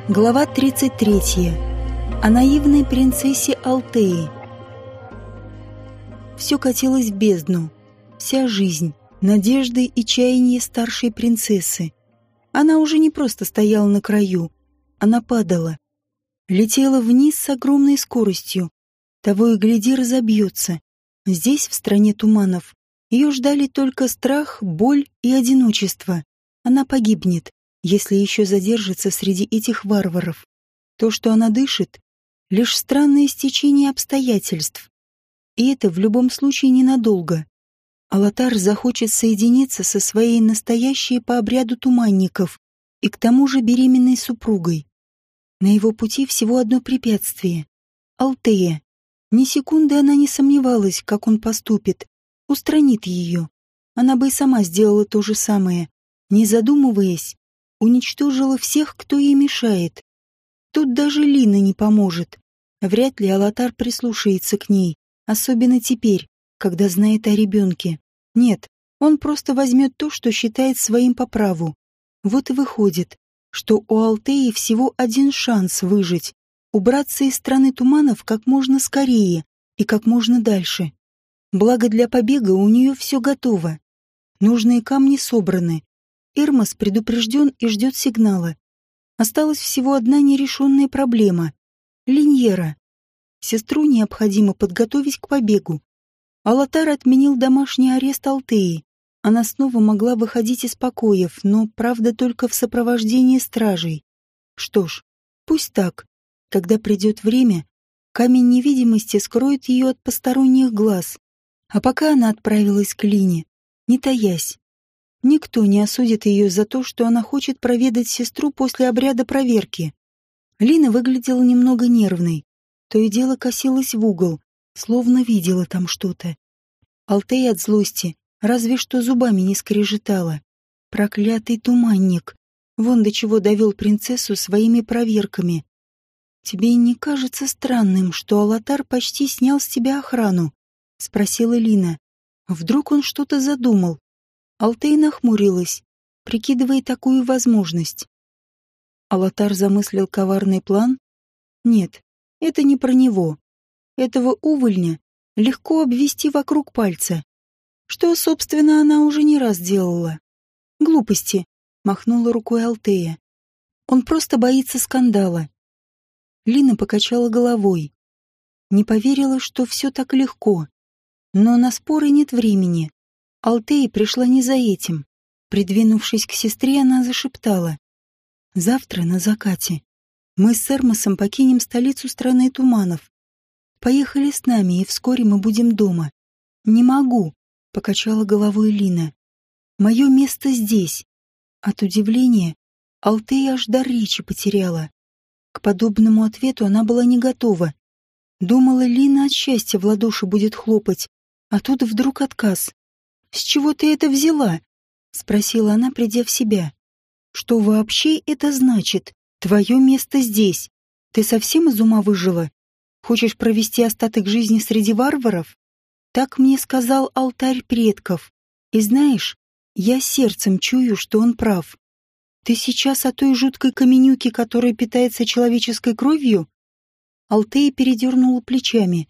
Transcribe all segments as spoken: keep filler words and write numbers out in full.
Глава тридцать третья. О наивной принцессе Алтеи. Все катилось в бездну. Вся жизнь, надежды и чаяния старшей принцессы. Она уже не просто стояла на краю. Она падала. Летела вниз с огромной скоростью. Того и гляди разобьется. Здесь, в стране туманов, ее ждали только страх, боль и одиночество. Она погибнет, если еще задержится среди этих варваров. То, что она дышит, лишь странное стечение обстоятельств. И это в любом случае ненадолго. Алатар захочет соединиться со своей настоящей по обряду туманников и к тому же беременной супругой. На его пути всего одно препятствие — Алтея. Ни секунды она не сомневалась, как он поступит, устранит ее. Она бы и сама сделала то же самое, не задумываясь, уничтожила всех, кто ей мешает. Тут даже Лина не поможет. Вряд ли Алатар прислушается к ней, особенно теперь, когда знает о ребенке. Нет, он просто возьмет то, что считает своим по праву. Вот и выходит, что у Алтеи всего один шанс выжить, убраться из страны туманов как можно скорее и как можно дальше. Благо для побега у нее все готово. Нужные камни собраны. Эрмос предупрежден и ждет сигнала. Осталась всего одна нерешенная проблема — Линьера. Сестру необходимо подготовить к побегу. Алатар отменил домашний арест Алтеи. Она снова могла выходить из покоев, но, правда, только в сопровождении стражей. Что ж, пусть так. Когда придет время, камень невидимости скроет ее от посторонних глаз. А пока она отправилась к Лине, не таясь. Никто не осудит ее за то, что она хочет проведать сестру после обряда проверки. Лина выглядела немного нервной. То и дело косилась в угол, словно видела там что-то. Алтея от злости разве что зубами не скрежетала. Проклятый туманник. Вон до чего довел принцессу своими проверками. «Тебе не кажется странным, что Алатар почти снял с тебя охрану?» — спросила Лина. Вдруг он что-то задумал. Алтея нахмурилась, прикидывая такую возможность. Алатар замыслил коварный план? Нет, это не про него. Этого увольня легко обвести вокруг пальца. Что, собственно, она уже не раз делала. Глупости, махнула рукой Алтея. Он просто боится скандала. Лина покачала головой. Не поверила, что все так легко. Но на споры нет времени. Алтея пришла не за этим. Придвинувшись к сестре, она зашептала. «Завтра на закате мы с Эрмосом покинем столицу страны туманов. Поехали с нами, и вскоре мы будем дома». «Не могу», — покачала головой Лина. «Мое место здесь». От удивления Алтея аж дар речи потеряла. К подобному ответу она была не готова. Думала, Лина от счастья в ладоши будет хлопать, а тут вдруг отказ. «С чего ты это взяла?» — спросила она, придя в себя. «Что вообще это значит? Твое место здесь. Ты совсем из ума выжила? Хочешь провести остаток жизни среди варваров?» Так мне сказал алтарь предков. И знаешь, я сердцем чую, что он прав. Ты сейчас о той жуткой каменюке, которая питается человеческой кровью? Алтея передернула плечами.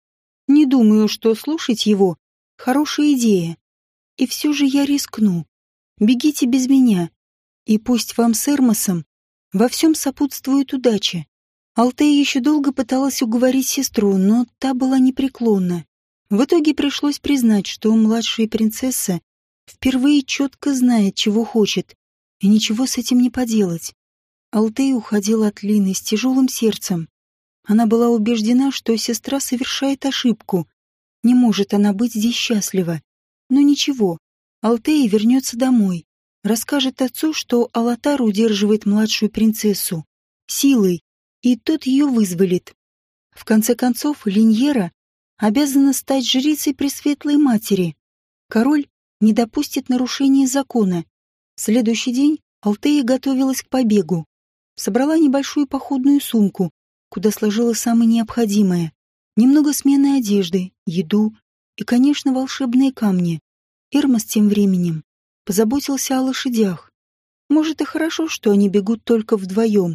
Не думаю, что слушать его — хорошая идея. И все же я рискну. Бегите без меня. И пусть вам с Эрмосом во всем сопутствует удача. Алтея еще долго пыталась уговорить сестру, но та была непреклонна. В итоге пришлось признать, что младшая принцесса впервые четко знает, чего хочет, и ничего с этим не поделать. Алтея уходила от Лины с тяжелым сердцем. Она была убеждена, что сестра совершает ошибку. Не может она быть здесь счастлива. Но ничего, Алтея вернется домой, расскажет отцу, что Алатар удерживает младшую принцессу силой, и тот ее вызволит. В конце концов, Линьера обязана стать жрицей Пресветлой Матери. Король не допустит нарушения закона. В следующий день Алтея готовилась к побегу. Собрала небольшую походную сумку, куда сложила самое необходимое. Немного сменной одежды, еду и, конечно, волшебные камни. Эрмос тем временем позаботился о лошадях. Может, и хорошо, что они бегут только вдвоем.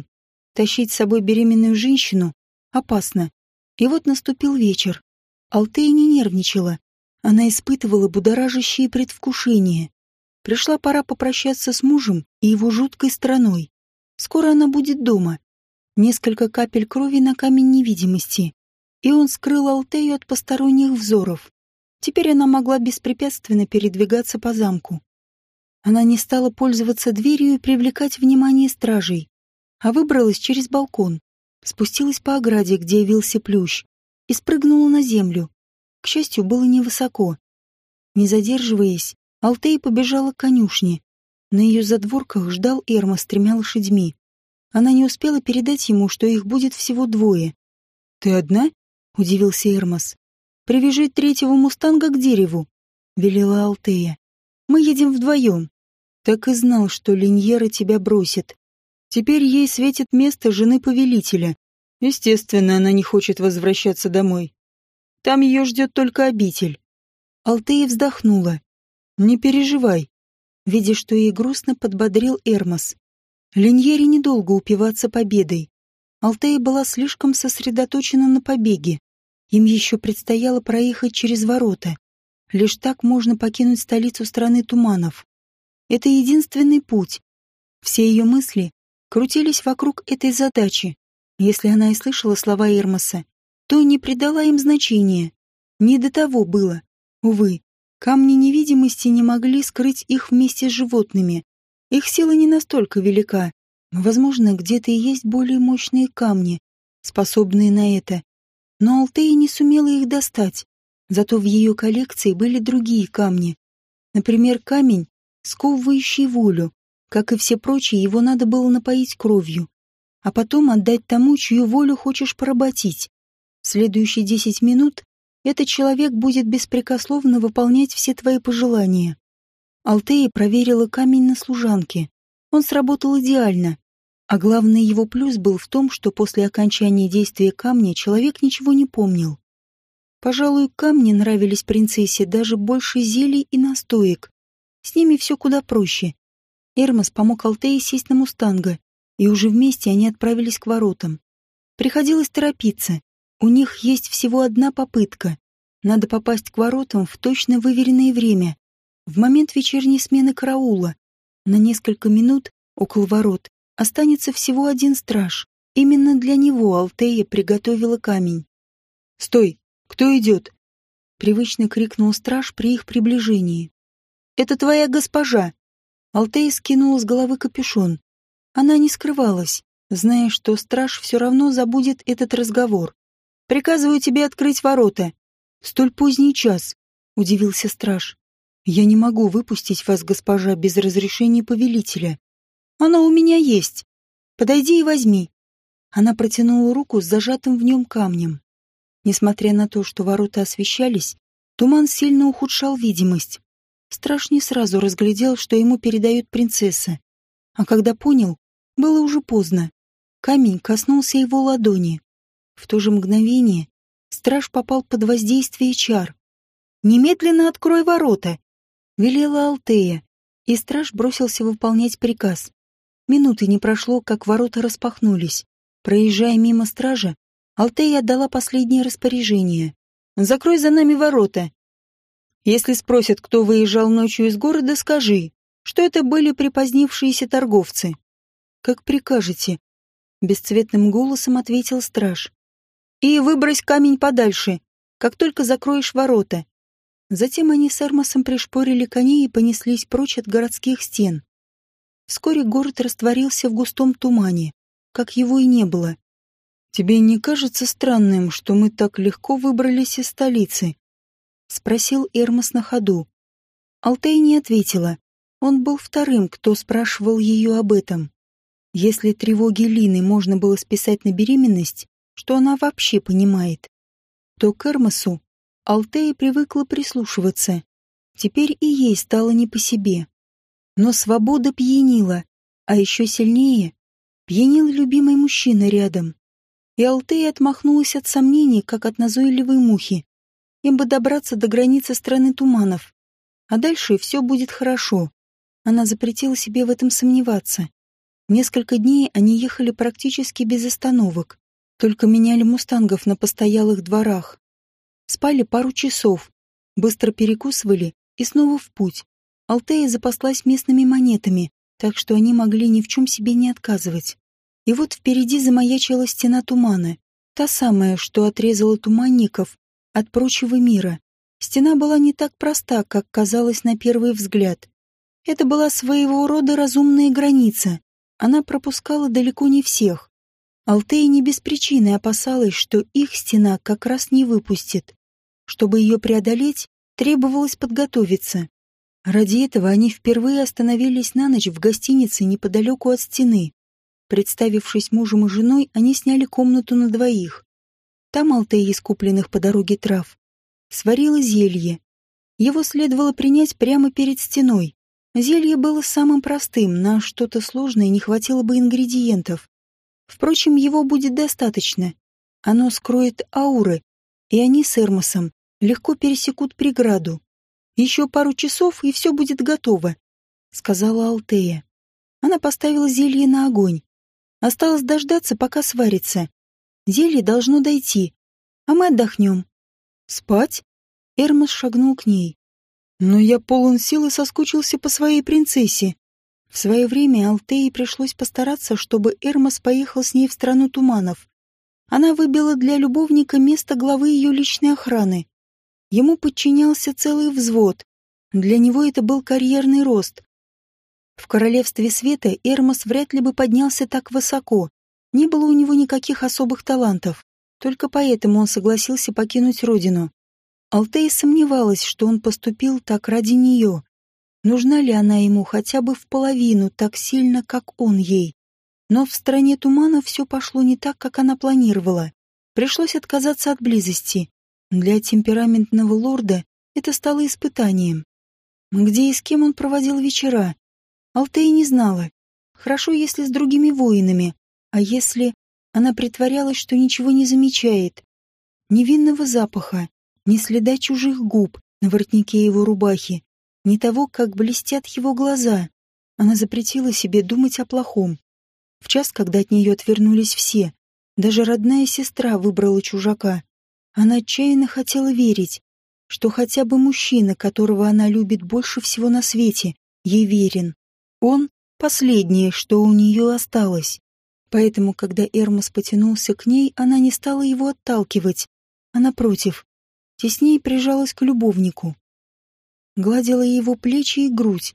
Тащить с собой беременную женщину опасно. И вот наступил вечер. Алтея не нервничала. Она испытывала будоражащие предвкушения. Пришла пора попрощаться с мужем и его жуткой стороной. Скоро она будет дома. Несколько капель крови на камень невидимости. И он скрыл Алтею от посторонних взоров. Теперь она могла беспрепятственно передвигаться по замку. Она не стала пользоваться дверью и привлекать внимание стражей, а выбралась через балкон, спустилась по ограде, где явился плющ, и спрыгнула на землю. К счастью, было невысоко. Не задерживаясь, Алтея побежала к конюшне. На ее задворках ждал Эрма с тремя лошадьми. Она не успела передать ему, что их будет всего двое. «Ты одна?» — удивился Эрмас. «Привяжи третьего мустанга к дереву», — велела Алтея. «Мы едем вдвоем. Так и знал, что Линьера тебя бросит. Теперь ей светит место жены повелителя. Естественно, она не хочет возвращаться домой. Там ее ждет только обитель». Алтея вздохнула. «Не переживай», — видя, что ей грустно, подбодрил Эрмас. Линьере недолго упиваться победой. Алтея была слишком сосредоточена на побеге. Им еще предстояло проехать через ворота. Лишь так можно покинуть столицу страны туманов. Это единственный путь. Все ее мысли крутились вокруг этой задачи. Если она и слышала слова Эрмаса, то не придала им значения. Не до того было. Увы, камни невидимости не могли скрыть их вместе с животными. Их сила не настолько велика. Возможно, где-то и есть более мощные камни, способные на это. Но Алтея не сумела их достать. Зато в ее коллекции были другие камни. Например, камень, сковывающий волю. Как и все прочие, его надо было напоить кровью, а потом отдать тому, чью волю хочешь поработить. В следующие десять минут этот человек будет беспрекословно выполнять все твои пожелания. Алтея проверила камень на служанке. Он сработал идеально. А главный его плюс был в том, что после окончания действия камня человек ничего не помнил. Пожалуй, камни нравились принцессе даже больше зелий и настоек. С ними все куда проще. Эрмас помог Алтее сесть на мустанга, и уже вместе они отправились к воротам. Приходилось торопиться. У них есть всего одна попытка. Надо попасть к воротам в точно выверенное время, в момент вечерней смены караула. На несколько минут около ворот останется всего один страж. Именно для него Алтея приготовила камень. «Стой! Кто идет?» — привычно крикнул страж при их приближении. «Это твоя госпожа!» Алтея скинула с головы капюшон. Она не скрывалась, зная, что страж все равно забудет этот разговор. «Приказываю тебе открыть ворота». «Столь поздний час», — удивился страж. «Я не могу выпустить вас, госпожа, без разрешения повелителя. Оно у меня есть. Подойди и возьми». Она протянула руку с зажатым в нем камнем. Несмотря на то, что ворота освещались, туман сильно ухудшал видимость. Страж не сразу разглядел, что ему передает принцесса. А когда понял, было уже поздно. Камень коснулся его ладони. В то же мгновение страж попал под воздействие чар. «Немедленно открой ворота!» — велела Алтея, и страж бросился выполнять приказ. Минуты не прошло, как ворота распахнулись. Проезжая мимо стража, Алтея отдала последнее распоряжение. «Закрой за нами ворота. Если спросят, кто выезжал ночью из города, скажи, что это были припозднившиеся торговцы». «Как прикажете», — бесцветным голосом ответил страж. «И выбрось камень подальше, как только закроешь ворота». Затем они с Эрмосом пришпорили коней и понеслись прочь от городских стен. Вскоре город растворился в густом тумане, как его и не было. «Тебе не кажется странным, что мы так легко выбрались из столицы?» — спросил Эрмос на ходу. Алтея не ответила. Он был вторым, кто спрашивал ее об этом. Если тревоги Лины можно было списать на беременность, что она вообще понимает, то к Эрмосу Алтея привыкла прислушиваться. Теперь и ей стало не по себе. Но свобода пьянила, а еще сильнее пьянил любимый мужчина рядом. И Алтея отмахнулась от сомнений, как от назойливой мухи. Им бы добраться до границы страны туманов. А дальше все будет хорошо. Она запретила себе в этом сомневаться. Несколько дней они ехали практически без остановок, только меняли мустангов на постоялых дворах. Спали пару часов, быстро перекусывали и снова в путь. Алтея запаслась местными монетами, так что они могли ни в чем себе не отказывать. И вот впереди замаячила стена тумана, та самая, что отрезала туманников от прочего мира. Стена была не так проста, как казалось на первый взгляд. Это была своего рода разумная граница. Она пропускала далеко не всех. Алтея не без причины опасалась, что их стена как раз не выпустит. Чтобы ее преодолеть, требовалось подготовиться. Ради этого они впервые остановились на ночь в гостинице неподалеку от стены. Представившись мужем и женой, они сняли комнату на двоих. Там Алтея из купленных по дороге трав сварила зелье. Его следовало принять прямо перед стеной. Зелье было самым простым, на что-то сложное не хватило бы ингредиентов. Впрочем, его будет достаточно. Оно скроет ауры, и они с Эрмосом легко пересекут преграду. Еще пару часов, и все будет готово, — сказала Алтея. Она поставила зелье на огонь. Осталось дождаться, пока сварится. Зелье должно дойти, а мы отдохнем. Спать? Эрмос шагнул к ней. Но я полон сил и соскучился по своей принцессе. В свое время Алтее пришлось постараться, чтобы Эрмос поехал с ней в страну туманов. Она выбила для любовника место главы ее личной охраны. Ему подчинялся целый взвод. Для него это был карьерный рост. В королевстве света Эрмос вряд ли бы поднялся так высоко. Не было у него никаких особых талантов. Только поэтому он согласился покинуть родину. Алтея сомневалась, что он поступил так ради нее. Нужна ли она ему хотя бы в половину так сильно, как он ей? Но в стране тумана все пошло не так, как она планировала. Пришлось отказаться от близости. Для темпераментного лорда это стало испытанием. Где и с кем он проводил вечера? Алтея не знала. Хорошо, если с другими воинами, а если она притворялась, что ничего не замечает. Ни винного запаха, ни следа чужих губ на воротнике его рубахи, ни того, как блестят его глаза. Она запретила себе думать о плохом. В час, когда от нее отвернулись все, даже родная сестра выбрала чужака. Она отчаянно хотела верить, что хотя бы мужчина, которого она любит больше всего на свете, ей верен. Он — последнее, что у нее осталось. Поэтому, когда Эрмос потянулся к ней, она не стала его отталкивать, а напротив, теснее прижалась к любовнику. Гладила его плечи и грудь.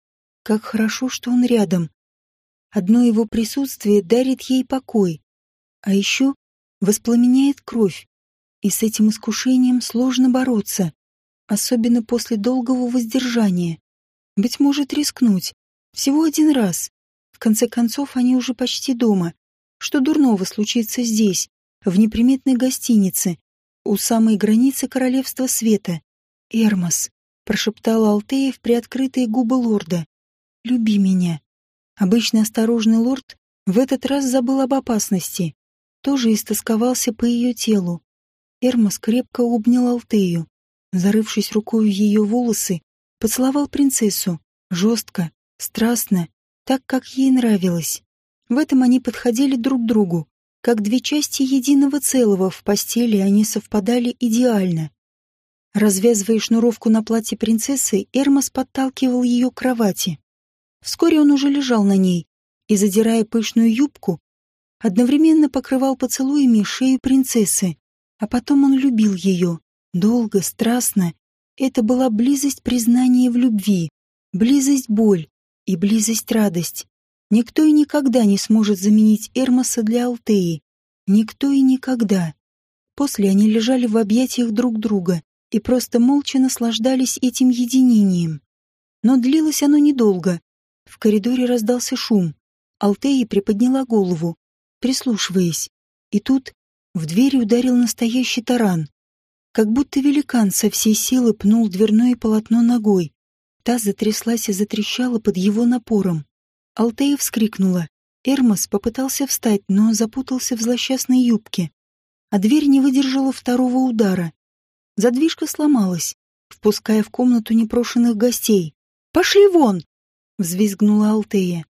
Как хорошо, что он рядом. Одно его присутствие дарит ей покой, а еще воспламеняет кровь. И с этим искушением сложно бороться, особенно после долгого воздержания. Быть может, рискнуть. Всего один раз. В конце концов, они уже почти дома. Что дурного случится здесь, в неприметной гостинице, у самой границы Королевства Света? «Эрмос», — прошептала Алтея в приоткрытые губы лорда. «Люби меня». Обычно осторожный лорд в этот раз забыл об опасности. Тоже истосковался по ее телу. Эрмос крепко обнял Алтею. Зарывшись рукой в ее волосы, поцеловал принцессу. Жестко, страстно, так, как ей нравилось. В этом они подходили друг к другу. Как две части единого целого в постели они совпадали идеально. Развязывая шнуровку на платье принцессы, Эрмос подталкивал ее к кровати. Вскоре он уже лежал на ней и, задирая пышную юбку, одновременно покрывал поцелуями шею принцессы. А потом он любил ее. Долго, страстно. Это была близость признания в любви, близость боль и близость радость. Никто и никогда не сможет заменить Эрмоса для Алтеи. Никто и никогда. После они лежали в объятиях друг друга и просто молча наслаждались этим единением. Но длилось оно недолго. В коридоре раздался шум. Алтея приподняла голову, прислушиваясь. И тут в дверь ударил настоящий таран. Как будто великан со всей силы пнул дверное полотно ногой. Та затряслась и затрещала под его напором. Алтея вскрикнула. Эрмос попытался встать, но запутался в злосчастной юбке. А дверь не выдержала второго удара. Задвижка сломалась, впуская в комнату непрошенных гостей. «Пошли вон!» — взвизгнула Алтея.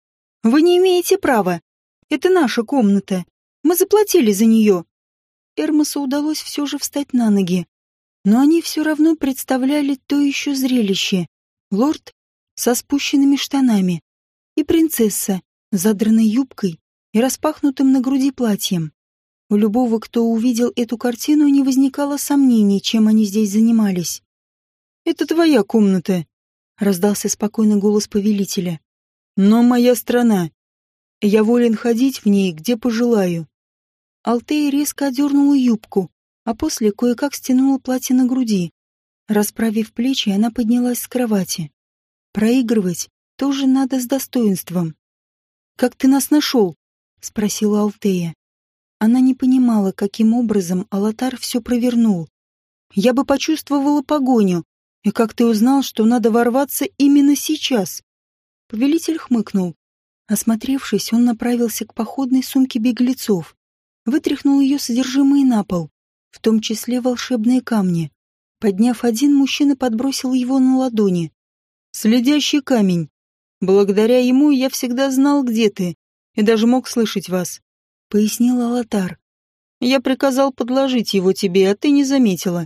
Вы не имеете права. Это наша комната. Мы заплатили за нее. Эрмосу удалось все же встать на ноги. Но они все равно представляли то еще зрелище. Лорд со спущенными штанами и принцесса с задранной юбкой и распахнутым на груди платьем. У любого, кто увидел эту картину, не возникало сомнений, чем они здесь занимались. «Это твоя комната», — раздался спокойный голос повелителя. «Но моя страна. Я волен ходить в ней, где пожелаю». Алтея резко одернула юбку, а после кое-как стянула платье на груди. Расправив плечи, она поднялась с кровати. Проигрывать тоже надо с достоинством. «Как ты нас нашел?» — спросила Алтея. Она не понимала, каким образом Алатар все провернул. «Я бы почувствовала погоню. И как ты узнал, что надо ворваться именно сейчас?» Повелитель хмыкнул. Осмотревшись, он направился к походной сумке беглецов. Вытряхнул ее содержимое на пол, в том числе волшебные камни. Подняв один, мужчина подбросил его на ладони. «Следящий камень. Благодаря ему я всегда знал, где ты, и даже мог слышать вас», — пояснил Алатар. «Я приказал подложить его тебе, а ты не заметила».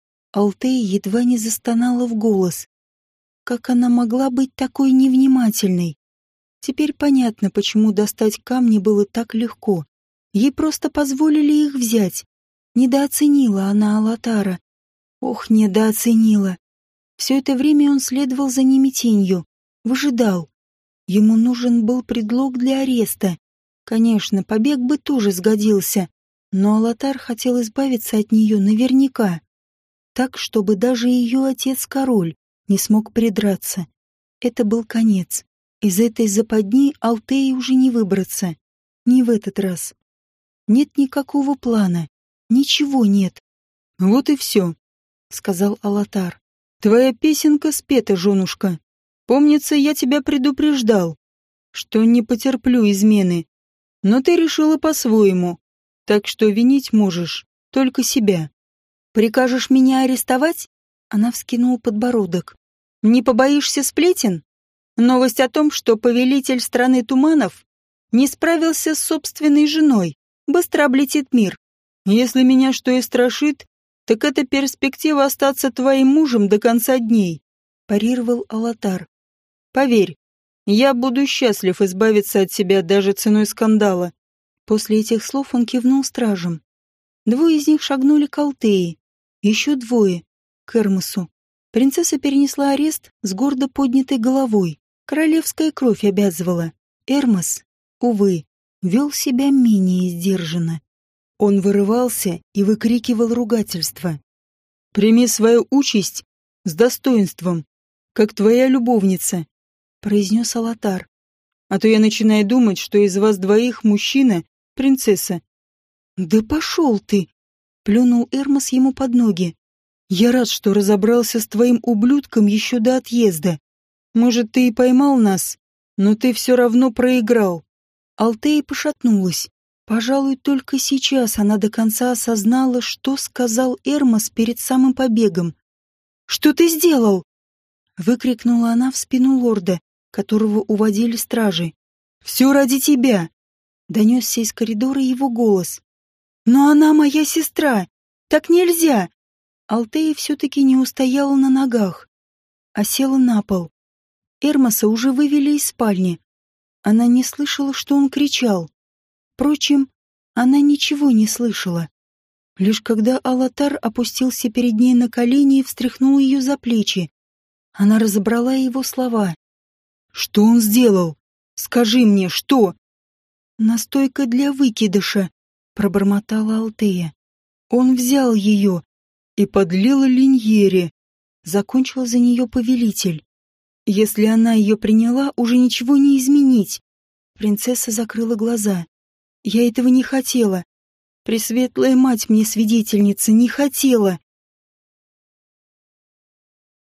Алтея едва не застонала в голос. Как она могла быть такой невнимательной? Теперь понятно, почему достать камни было так легко. Ей просто позволили их взять. Недооценила она Алатара. Ох, недооценила. Все это время он следовал за ними тенью, выжидал. Ему нужен был предлог для ареста. Конечно, побег бы тоже сгодился, но Алатар хотел избавиться от нее наверняка. Так, чтобы даже ее отец-король не смог придраться. Это был конец. Из этой западни Алтеи уже не выбраться. Не в этот раз. Нет никакого плана. Ничего нет. «Вот и все», — сказал Алатар. «Твоя песенка спета, женушка. Помнится, я тебя предупреждал, что не потерплю измены. Но ты решила по-своему, так что винить можешь только себя». «Прикажешь меня арестовать?» Она вскинула подбородок. «Не побоишься сплетен? Новость о том, что повелитель страны туманов не справился с собственной женой, быстро облетит мир. Если меня что и страшит, так это перспектива остаться твоим мужем до конца дней», — парировал Алатар. «Поверь, я буду счастлив избавиться от тебя даже ценой скандала». После этих слов он кивнул стражам. Двое из них шагнули к Алтее, еще двое — к Эрмосу. Принцесса перенесла арест с гордо поднятой головой. Королевская кровь обязывала. Эрмос, увы, вел себя менее сдержанно. Он вырывался и выкрикивал ругательства. «Прими свою участь с достоинством, как твоя любовница», — произнес Алатар. «А то я начинаю думать, что из вас двоих мужчина — принцесса». «Да пошел ты!» — плюнул Эрмос ему под ноги. «Я рад, что разобрался с твоим ублюдком еще до отъезда. Может, ты и поймал нас, но ты все равно проиграл». Алтея пошатнулась. Пожалуй, только сейчас она до конца осознала, что сказал Эрмос перед самым побегом. «Что ты сделал?» — выкрикнула она в спину лорда, которого уводили стражи. «Все ради тебя!» — донесся из коридора его голос. «Но она моя сестра! Так нельзя!» Алтея все-таки не устояла на ногах, а села на пол. Эрмоса уже вывели из спальни. Она не слышала, что он кричал. Впрочем, она ничего не слышала. Лишь когда Алатар опустился перед ней на колени и встряхнул ее за плечи, она разобрала его слова. «Что он сделал? Скажи мне, что?» «Настойка для выкидыша», — пробормотала Алтея. «Он взял ее и подлил Линьере», — закончил за нее повелитель. «Если она ее приняла, уже ничего не изменить». Принцесса закрыла глаза. «Я этого не хотела. Пресветлая мать мне свидетельница, не хотела».